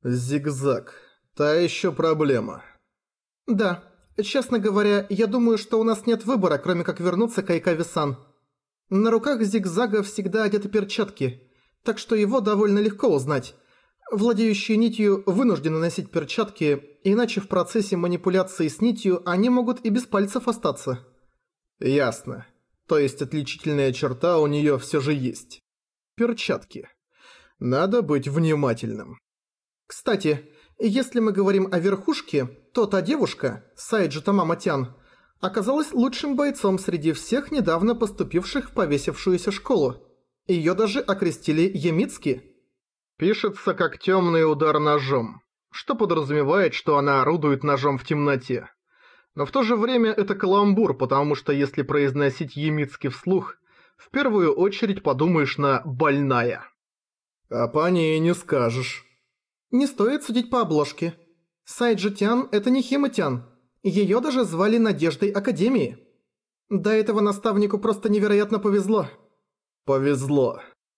Зигзаг. Та еще проблема. Да. Честно говоря, я думаю, что у нас нет выбора, кроме как вернуться к Айкави-сан. На руках Зигзага всегда одеты перчатки, так что его довольно легко узнать. Владеющие нитью вынуждены носить перчатки, иначе в процессе манипуляции с нитью они могут и без пальцев остаться. Ясно. То есть отличительная черта у нее все же есть. Перчатки. Надо быть внимательным. Кстати, если мы говорим о верхушке, то та девушка, Сайджи Тамама-тян, оказалась лучшим бойцом среди всех недавно поступивших в повесившуюся школу. Её даже окрестили Ямицки. Пишется как темный удар ножом, что подразумевает, что она орудует ножом в темноте. Но в то же время это каламбур, потому что если произносить Ямицки вслух, в первую очередь подумаешь на «больная». А по ней не скажешь. Не стоит судить по обложке. Сайджи-тян – это не Хима-тян. Её даже звали Надеждой Академии. До этого наставнику просто невероятно повезло. Повезло.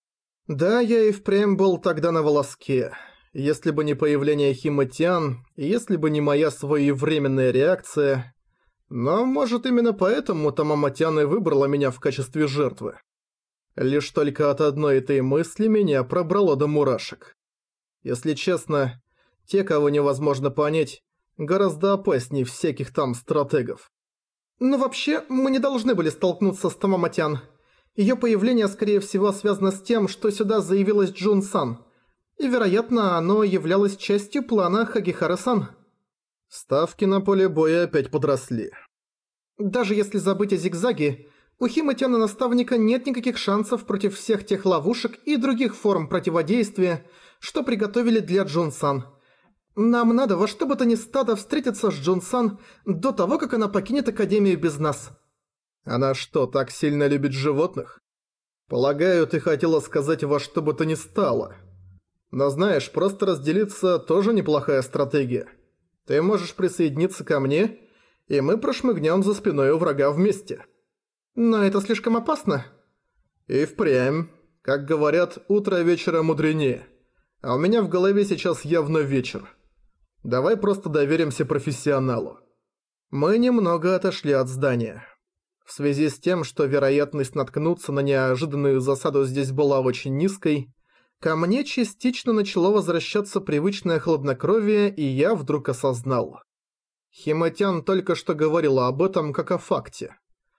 Да, я и впрямь был тогда на волоске. Если бы не появление Хима-тян, если бы не моя своевременная реакция... Но, может, именно поэтому Тамама-тян и выбрала меня в качестве жертвы. Лишь только от одной этой мысли меня пробрало до мурашек. Если честно, те, кого невозможно понять, гораздо опаснее всяких там стратегов. Но вообще, мы не должны были столкнуться с Тамама-тян. Её появление, скорее всего, связано с тем, что сюда заявилась Джун-сан. И, вероятно, оно являлось частью плана Хагихара-сан. Ставки на поле боя опять подросли. Даже если забыть о Зигзаге, у Хима-тяна наставника нет никаких шансов против всех тех ловушек и других форм противодействия, что приготовили для Джун-сан. Нам надо во что бы то ни стало встретиться с Джун-сан до того, как она покинет Академию без нас. Она что, так сильно любит животных? Полагаю, ты хотела сказать во что бы то ни стало. Но знаешь, просто разделиться тоже неплохая стратегия. Ты можешь присоединиться ко мне, и мы прошмыгнем за спиной у врага вместе. Но это слишком опасно. И впрямь. Как говорят, утро вечера мудренее. А у меня в голове сейчас явно вечер. Давай просто доверимся профессионалу. Мы немного отошли от здания. В связи с тем, что вероятность наткнуться на неожиданную засаду здесь была очень низкой, ко мне частично начало возвращаться привычное хладнокровие, и я вдруг осознал. Хима-тян только что говорила об этом как о факте.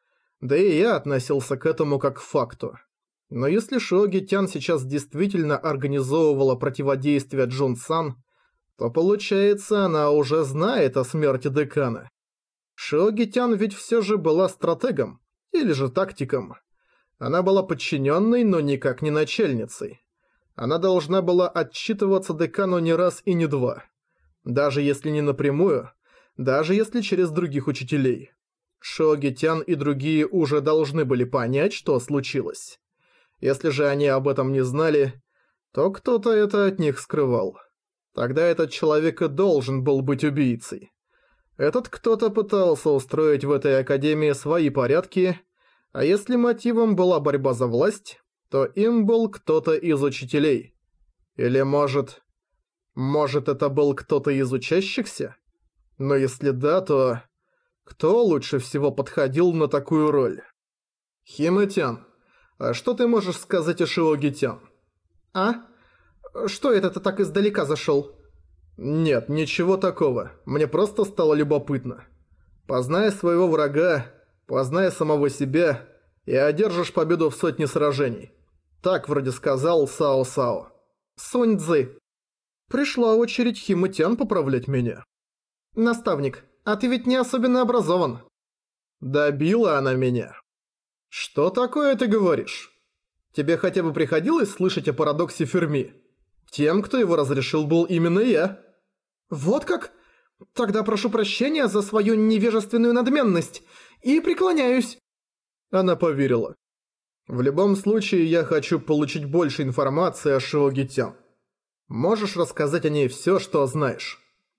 Да и я относился к этому как к факту. Но если Шиоги-тян сейчас действительно организовывала противодействие Джун-сан, то получается, она уже знает о смерти декана. Шиоги-тян ведь все же была стратегом, или же тактиком. Она была подчиненной, но никак не начальницей. Она должна была отчитываться декану не раз и не два. Даже если не напрямую, даже если через других учителей. Шиоги-тян и другие уже должны были понять, что случилось. Если же они об этом не знали, то кто-то это от них скрывал. Тогда этот человек и должен был быть убийцей. Этот кто-то пытался устроить в этой академии свои порядки, а если мотивом была борьба за власть, то им был кто-то из учителей. Или может это был кто-то из учащихся? Но если да, то кто лучше всего подходил на такую роль? Хима-тян, а что ты можешь сказать о Шиоги-тян? А? Что это ты так издалека зашёл? Нет, ничего такого. Мне просто стало любопытно. Познай своего врага, познай самого себя, и одержишь победу в сотне сражений. Так вроде сказал Сао-Сао. Сунь-цзы. Пришла очередь Хима-тян поправлять меня. Наставник, а ты ведь не особенно образован. Добила она меня. Что такое ты говоришь? Тебе хотя бы приходилось слышать о парадоксе Ферми? Тем, кто его разрешил, был именно я. Вот как? Тогда прошу прощения за свою невежественную надменность и преклоняюсь. Она поверила. В любом случае, я хочу получить больше информации о Шиоги-тян. Можешь рассказать о ней всё, что знаешь?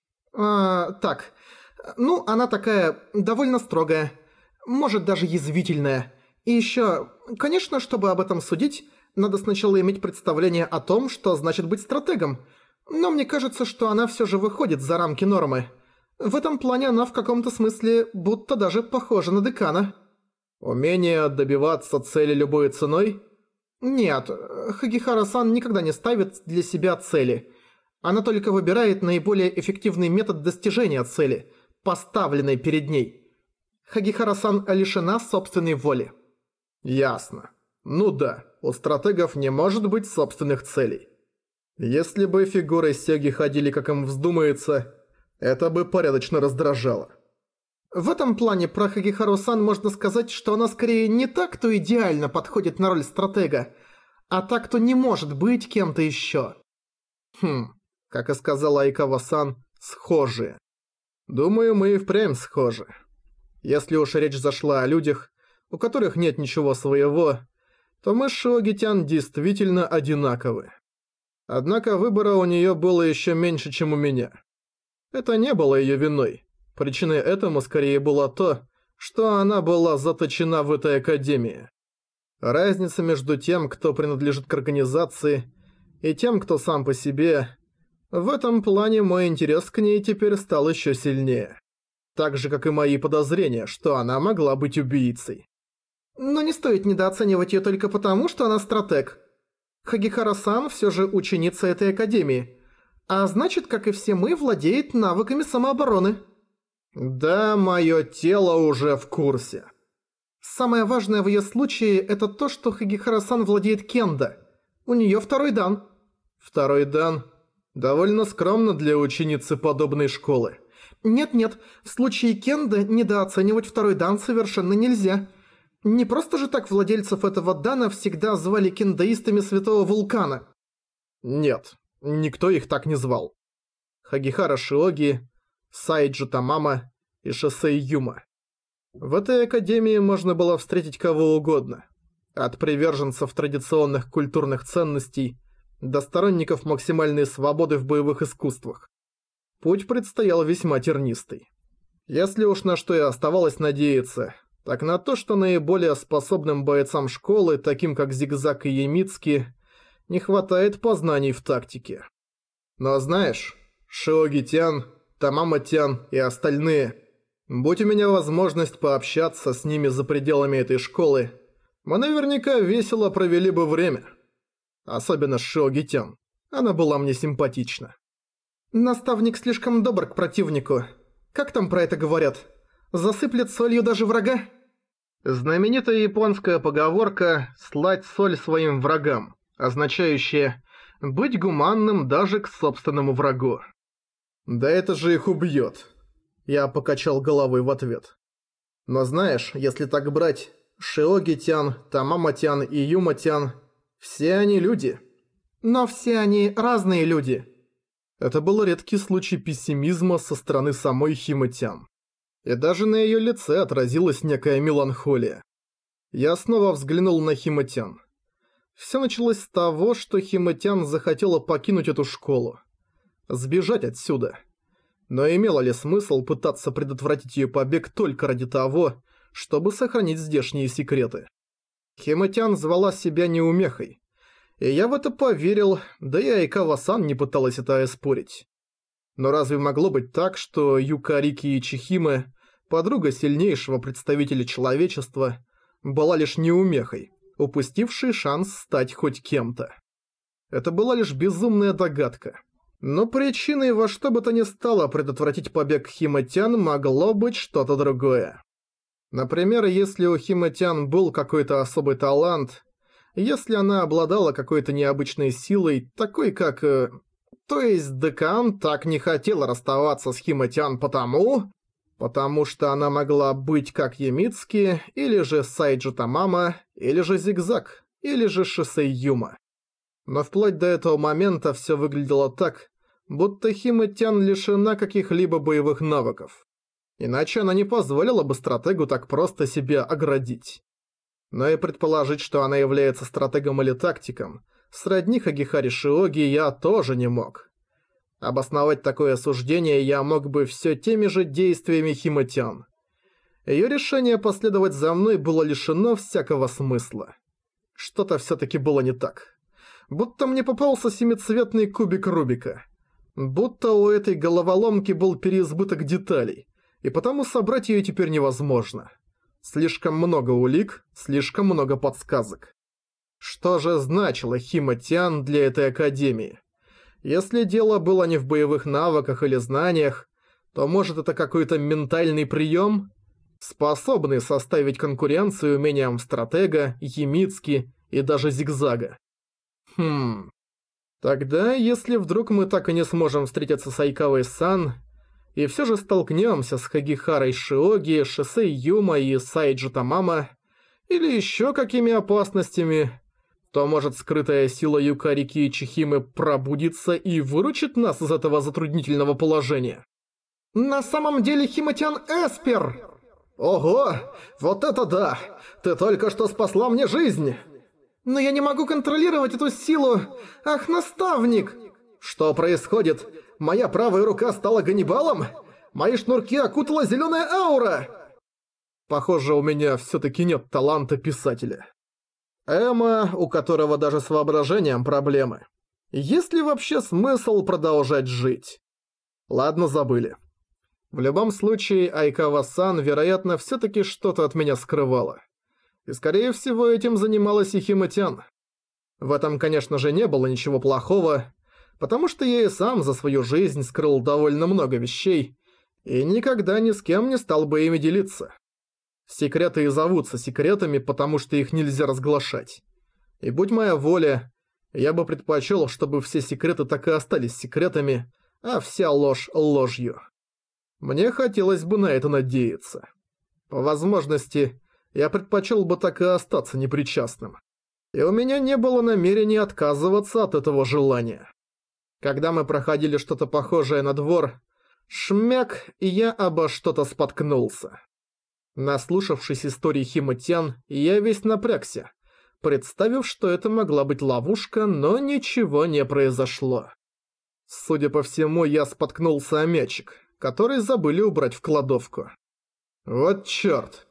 Так. Ну, она такая довольно строгая. Может, даже язвительная. И ещё, конечно, чтобы об этом судить, надо сначала иметь представление о том, что значит быть стратегом. Но мне кажется, что она всё же выходит за рамки нормы. В этом плане она в каком-то смысле будто даже похожа на декана. Умение добиваться цели любой ценой? Нет, Хагихара-сан никогда не ставит для себя цели. Она только выбирает наиболее эффективный метод достижения цели, поставленной перед ней. Хагихара-сан лишена собственной воли. Ясно. Ну да, у стратегов не может быть собственных целей. Если бы фигуры Сеги ходили как им вздумается, это бы порядочно раздражало. В этом плане про Хагихару-сан можно сказать, что она скорее не та, кто идеально подходит на роль стратега, а та, кто не может быть кем-то еще. Как и сказала Айкава-сан, схожие. Думаю, мы и впрямь схожи. Если уж речь зашла о людях, у которых нет ничего своего, то мы с Шиоги-тян действительно одинаковы. Однако выбора у нее было еще меньше, чем у меня. Это не было ее виной. Причиной этому скорее было то, что она была заточена в этой академии. Разница между тем, кто принадлежит к организации, и тем, кто сам по себе, в этом плане мой интерес к ней теперь стал еще сильнее. Так же, как и мои подозрения, что она могла быть убийцей. Но не стоит недооценивать ее только потому, что она стратег. Хагихара-сан все же ученица этой академии, а значит, как и все мы, владеет навыками самообороны. Да, мое тело уже в курсе. Самое важное в ее случае это то, что Хагихара-сан владеет кендо. У нее второй дан. Второй дан? Довольно скромно для ученицы подобной школы. Нет-нет, в случае кендо недооценивать второй дан совершенно нельзя. Не просто же так владельцев этого дана всегда звали кендоистами Святого Вулкана. Нет, никто их так не звал. Хагихара Шиоги, Сайджу Тамама и Шосей Юма. В этой академии можно было встретить кого угодно. От приверженцев традиционных культурных ценностей до сторонников максимальной свободы в боевых искусствах. Путь предстоял весьма тернистый. Если уж на что и оставалось надеяться, так на то, что наиболее способным бойцам школы, таким как Зигзаг и Ямицки, не хватает познаний в тактике. Но знаешь, Шиоги-тян, Тамама-тян и остальные, будь у меня возможность пообщаться с ними за пределами этой школы, мы наверняка весело провели бы время. Особенно с Шиоги-тян. Она была мне симпатична. Наставник слишком добр к противнику. Как там про это говорят? Засыплет солью даже врага? Знаменитая японская поговорка «слать соль своим врагам», означающая «быть гуманным даже к собственному врагу». «Да это же их убьет», — я покачал головой в ответ. «Но знаешь, если так брать, Шиоги-тян, Тамама-тян и Юма-тян, все они люди». «Но все они разные люди». Это был редкий случай пессимизма со стороны самой Хима-тян. И даже на её лице отразилась некая меланхолия. Я снова взглянул на Хима-тян. Всё началось с того, что Хима-тян захотела покинуть эту школу. Сбежать отсюда. Но имело ли смысл пытаться предотвратить её побег только ради того, чтобы сохранить здешние секреты? Хима-тян звала себя неумехой. И я в это поверил, да и Айкава-сан не пыталась это оспорить. Но разве могло быть так, что Юкарики Чихиме, подруга сильнейшего представителя человечества, была лишь неумехой, упустившей шанс стать хоть кем-то? Это была лишь безумная догадка. Но причиной во что бы то ни стало предотвратить побег Хима-тян могло быть что-то другое. Например, если у Хима-тян был какой-то особый талант, если она обладала какой-то необычной силой, такой как... То есть декан так не хотел расставаться с Хима-тян потому что она могла быть как Ямицки, или же Сайджу Тамама, или же Зигзаг, или же Шосей Юма. Но вплоть до этого момента все выглядело так, будто Хима-тян лишена каких-либо боевых навыков. Иначе она не позволила бы стратегу так просто себя оградить. Но и предположить, что она является стратегом или тактиком, сродни Хагихари Шиоги я тоже не мог. Обосновать такое суждение я мог бы все теми же действиями Хима-тян. Её решение последовать за мной было лишено всякого смысла. Что-то всё-таки было не так. Будто мне попался семицветный кубик Рубика. Будто у этой головоломки был переизбыток деталей, и потому собрать ее теперь невозможно. Слишком много улик, слишком много подсказок. Что же значило Хима-тян для этой академии? Если дело было не в боевых навыках или знаниях, то может это какой-то ментальный прием, способный составить конкуренцию умениям стратега, Ямицки и даже зигзага. Тогда, если вдруг мы так и не сможем встретиться с Айкавой-сан, и все же столкнемся с Хагихарой Шиоги, Шисей Юма и Сайджи Тамама, или еще какими опасностями, то может скрытая сила Юкари Киичихимы пробудится и выручит нас из этого затруднительного положения. На самом деле Хима-тян Эспер! Ого, вот это да! Ты только что спасла мне жизнь! Но я не могу контролировать эту силу! Ах, наставник! Что происходит? Моя правая рука стала Ганнибалом? Мои шнурки окутала зеленая аура! Похоже, у меня все-таки нет таланта писателя. Эмма, у которого даже с воображением проблемы. Есть ли вообще смысл продолжать жить? Ладно, забыли. В любом случае, Айкава-сан, вероятно, все-таки что-то от меня скрывала. И, скорее всего, этим занималась и Хима-тян. В этом, конечно же, не было ничего плохого, потому что я и сам за свою жизнь скрыл довольно много вещей, и никогда ни с кем не стал бы ими делиться. Секреты и зовутся секретами, потому что их нельзя разглашать. И будь моя воля, я бы предпочел, чтобы все секреты так и остались секретами, а вся ложь ложью. Мне хотелось бы на это надеяться. По возможности, я предпочел бы так и остаться непричастным. И у меня не было намерения отказываться от этого желания. Когда мы проходили что-то похожее на двор, шмяк, и я обо что-то споткнулся. Наслушавшись истории Хима-тян, я весь напрягся, представив, что это могла быть ловушка, но ничего не произошло. Судя по всему, я споткнулся о мячик, который забыли убрать в кладовку. Вот чёрт.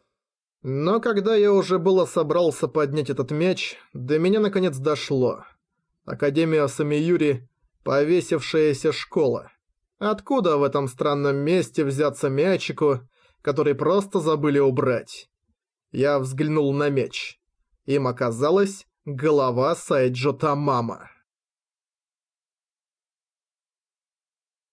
Но когда я уже было собрался поднять этот мяч, до меня наконец дошло. Академия Самиюри – повесившаяся школа. Откуда в этом странном месте взяться мячику, который просто забыли убрать? Я взглянул на мяч. Им оказалась голова Сайджо Тамама.